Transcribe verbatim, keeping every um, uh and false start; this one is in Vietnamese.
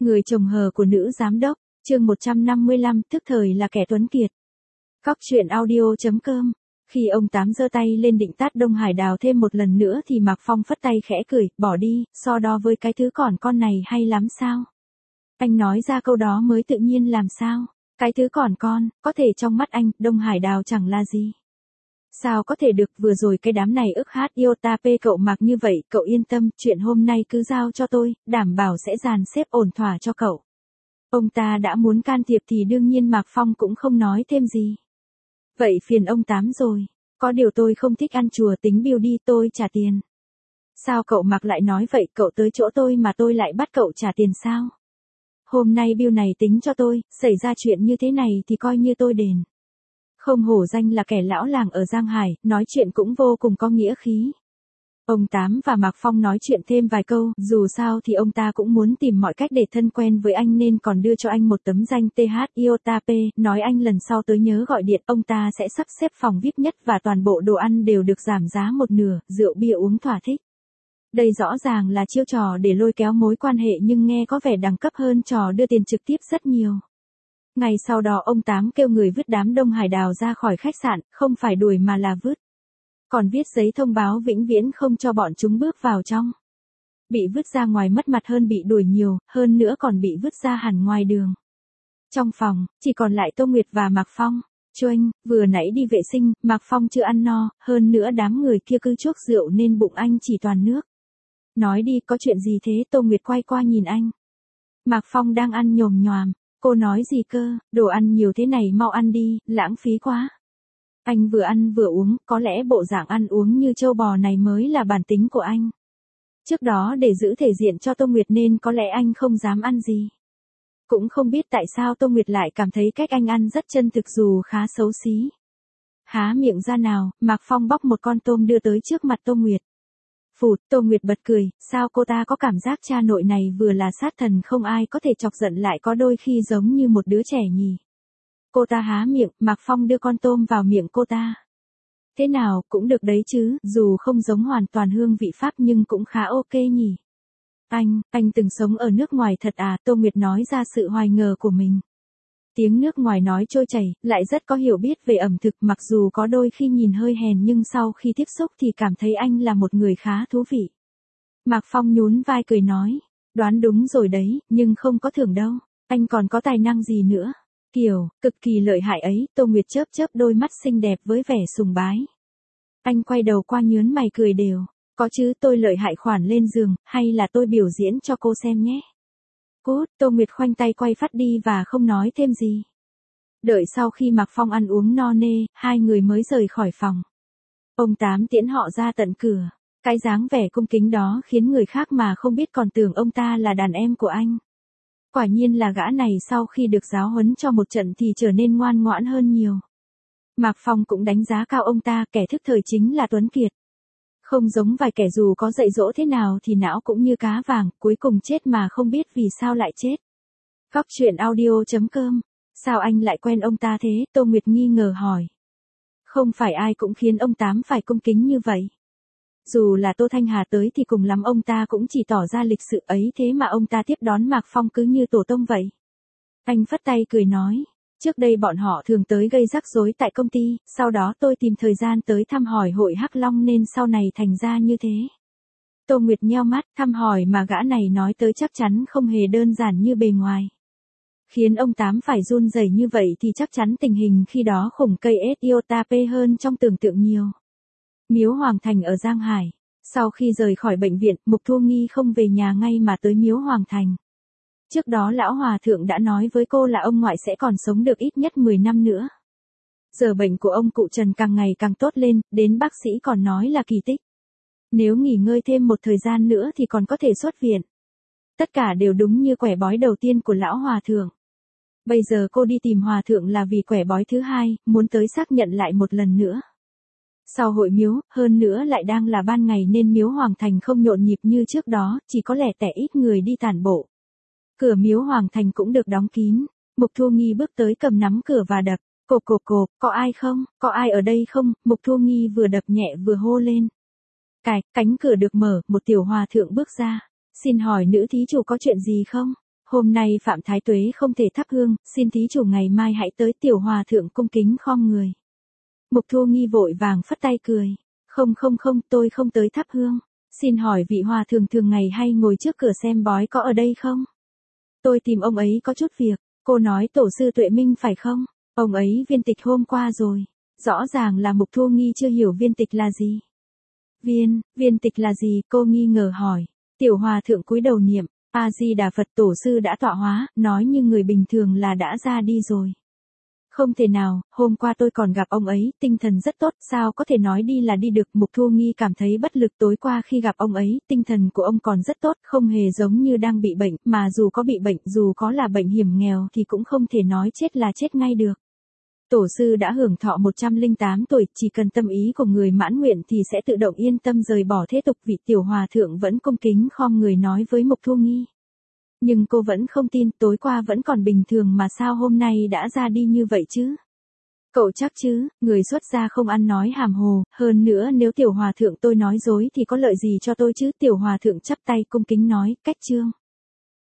Người chồng hờ của nữ giám đốc, chương một trăm năm mươi lăm, tức thời là kẻ tuấn kiệt. Cóc truyện audio chấm com. Khi ông Tám giơ tay lên định tát Đông Hải Đào thêm một lần nữa thì Mạc Phong phất tay khẽ cười, bỏ đi, so đo với cái thứ còn con này hay lắm sao? Anh nói ra câu đó mới tự nhiên làm sao? Cái thứ còn con, có thể trong mắt anh, Đông Hải Đào chẳng là gì. Sao có thể được, vừa rồi cái đám này ức hát yêu ta pê cậu Mạc như vậy, cậu yên tâm, chuyện hôm nay cứ giao cho tôi, đảm bảo sẽ dàn xếp ổn thỏa cho cậu. Ông ta đã muốn can thiệp thì đương nhiên Mạc Phong cũng không nói thêm gì. Vậy phiền ông Tám rồi, có điều tôi không thích ăn chùa, tính bill đi, tôi trả tiền. Sao cậu Mạc lại nói vậy, cậu tới chỗ tôi mà tôi lại bắt cậu trả tiền sao? Hôm nay bill này tính cho tôi, xảy ra chuyện như thế này thì coi như tôi đền. Không hổ danh là kẻ lão làng ở Giang Hải, nói chuyện cũng vô cùng có nghĩa khí. Ông Tám và Mạc Phong nói chuyện thêm vài câu, dù sao thì ông ta cũng muốn tìm mọi cách để thân quen với anh nên còn đưa cho anh một tấm danh tê hát Iotap, nói anh lần sau tới nhớ gọi điện, ông ta sẽ sắp xếp phòng vi ai pi nhất và toàn bộ đồ ăn đều được giảm giá một nửa, rượu bia uống thỏa thích. Đây rõ ràng là chiêu trò để lôi kéo mối quan hệ nhưng nghe có vẻ đẳng cấp hơn trò đưa tiền trực tiếp rất nhiều. Ngày sau đó ông Tám kêu người vứt đám Đông Hải Đào ra khỏi khách sạn, không phải đuổi mà là vứt. Còn viết giấy thông báo vĩnh viễn không cho bọn chúng bước vào trong. Bị vứt ra ngoài mất mặt hơn bị đuổi nhiều, hơn nữa còn bị vứt ra hẳn ngoài đường. Trong phòng, chỉ còn lại Tô Nguyệt và Mạc Phong. Choanh, vừa nãy đi vệ sinh, Mạc Phong chưa ăn no, hơn nữa đám người kia cứ chuốc rượu nên bụng anh chỉ toàn nước. Nói đi, có chuyện gì thế? Tô Nguyệt quay qua nhìn anh. Mạc Phong đang ăn nhồm nhoàm. Cô nói gì cơ, đồ ăn nhiều thế này mau ăn đi, lãng phí quá. Anh vừa ăn vừa uống, có lẽ bộ dạng ăn uống như trâu bò này mới là bản tính của anh. Trước đó để giữ thể diện cho Tô Nguyệt nên có lẽ anh không dám ăn gì. Cũng không biết tại sao Tô Nguyệt lại cảm thấy cách anh ăn rất chân thực dù khá xấu xí. Há miệng ra nào, Mạc Phong bóc một con tôm đưa tới trước mặt Tô Nguyệt. Phụt, Tô Nguyệt bật cười, sao cô ta có cảm giác cha nội này vừa là sát thần không ai có thể chọc giận lại có đôi khi giống như một đứa trẻ nhỉ. Cô ta há miệng, Mạc Phong đưa con tôm vào miệng cô ta. Thế nào, cũng được đấy chứ, dù không giống hoàn toàn hương vị Pháp nhưng cũng khá ok nhỉ. Anh, anh từng sống ở nước ngoài thật à? Tô Nguyệt nói ra sự hoài ngờ của mình. Tiếng nước ngoài nói trôi chảy, lại rất có hiểu biết về ẩm thực, mặc dù có đôi khi nhìn hơi hèn nhưng sau khi tiếp xúc thì cảm thấy anh là một người khá thú vị. Mạc Phong nhún vai cười nói, đoán đúng rồi đấy, nhưng không có thưởng đâu, anh còn có tài năng gì nữa. Kiểu, cực kỳ lợi hại ấy, Tô Nguyệt chớp chớp đôi mắt xinh đẹp với vẻ sùng bái. Anh quay đầu qua nhớn mày cười đều, có chứ, tôi lợi hại khoản lên giường, hay là tôi biểu diễn cho cô xem nhé. Cút, Tô Nguyệt khoanh tay quay phát đi và không nói thêm gì. Đợi sau khi Mạc Phong ăn uống no nê, hai người mới rời khỏi phòng. Ông Tám tiễn họ ra tận cửa, cái dáng vẻ cung kính đó khiến người khác mà không biết còn tưởng ông ta là đàn em của anh. Quả nhiên là gã này sau khi được giáo huấn cho một trận thì trở nên ngoan ngoãn hơn nhiều. Mạc Phong cũng đánh giá cao ông ta, kẻ thức thời chính là tuấn kiệt. Không giống vài kẻ dù có dạy dỗ thế nào thì não cũng như cá vàng, cuối cùng chết mà không biết vì sao lại chết. Cóc truyện audio chấm com. Sao anh lại quen ông ta thế? Tô Nguyệt nghi ngờ hỏi. Không phải ai cũng khiến ông Tám phải cung kính như vậy. Dù là Tô Thanh Hà tới thì cùng lắm ông ta cũng chỉ tỏ ra lịch sự ấy, thế mà ông ta tiếp đón Mạc Phong cứ như tổ tông vậy. Anh phất tay cười nói. Trước đây bọn họ thường tới gây rắc rối tại công ty, sau đó tôi tìm thời gian tới thăm hỏi hội Hắc Long nên sau này thành ra như thế. Tô Nguyệt nheo mắt, thăm hỏi mà gã này nói tới chắc chắn không hề đơn giản như bề ngoài. Khiến ông Tám phải run rẩy như vậy thì chắc chắn tình hình khi đó khủng cây Iotap hơn trong tưởng tượng nhiều. Miếu Hoàng Thành ở Giang Hải. Sau khi rời khỏi bệnh viện, Mục Thu Nghi không về nhà ngay mà tới Miếu Hoàng Thành. Trước đó lão hòa thượng đã nói với cô là ông ngoại sẽ còn sống được ít nhất mười năm nữa. Giờ bệnh của ông cụ Trần càng ngày càng tốt lên, đến bác sĩ còn nói là kỳ tích. Nếu nghỉ ngơi thêm một thời gian nữa thì còn có thể xuất viện. Tất cả đều đúng như quẻ bói đầu tiên của lão hòa thượng. Bây giờ cô đi tìm hòa thượng là vì quẻ bói thứ hai, muốn tới xác nhận lại một lần nữa. Sau hội miếu, hơn nữa lại đang là ban ngày nên Miếu Hoàng Thành không nhộn nhịp như trước đó, chỉ có lẻ tẻ ít người đi tản bộ. Cửa Miếu Hoàng Thành cũng được đóng kín. Mục Thu Nghi bước tới cầm nắm cửa và đập. Cộp cộp cộp, có ai không, có ai ở đây không? Mục Thu Nghi vừa đập nhẹ vừa hô lên. Cạch, cánh cửa được mở, một tiểu hòa thượng bước ra. Xin hỏi nữ thí chủ có chuyện gì không? Hôm nay Phạm Thái Tuế không thể thắp hương, xin thí chủ ngày mai hãy tới. Tiểu hòa thượng cung kính khom người. Mục Thu Nghi vội vàng phất tay cười. Không không không, tôi không tới thắp hương. Xin hỏi vị hòa thượng thường ngày hay ngồi trước cửa xem bói có ở đây không? Tôi tìm ông ấy có chút việc. Cô nói tổ sư Tuệ Minh phải không? Ông ấy viên tịch hôm qua rồi. Rõ ràng là Mục Thu Nghi chưa hiểu viên tịch là gì. Viên, viên tịch là gì? Cô nghi ngờ hỏi. Tiểu hòa thượng cúi đầu niệm. A-di-đà Phật, tổ sư đã tọa hóa, nói như người bình thường là đã ra đi rồi. Không thể nào, hôm qua tôi còn gặp ông ấy, tinh thần rất tốt, sao có thể nói đi là đi được. Mục Thu Nghi cảm thấy bất lực. Tối qua khi gặp ông ấy, tinh thần của ông còn rất tốt, không hề giống như đang bị bệnh, mà dù có bị bệnh, dù có là bệnh hiểm nghèo thì cũng không thể nói chết là chết ngay được. Tổ sư đã hưởng thọ một trăm lẻ tám tuổi, chỉ cần tâm ý của người mãn nguyện thì sẽ tự động yên tâm rời bỏ thế tục. Vị tiểu hòa thượng vẫn cung kính khom người nói với Mục Thu Nghi. Nhưng cô vẫn không tin, tối qua vẫn còn bình thường mà sao hôm nay đã ra đi như vậy chứ? Cậu chắc chứ, người xuất gia không ăn nói hàm hồ, hơn nữa nếu tiểu hòa thượng tôi nói dối thì có lợi gì cho tôi chứ? Tiểu hòa thượng chắp tay cung kính nói, cách trương.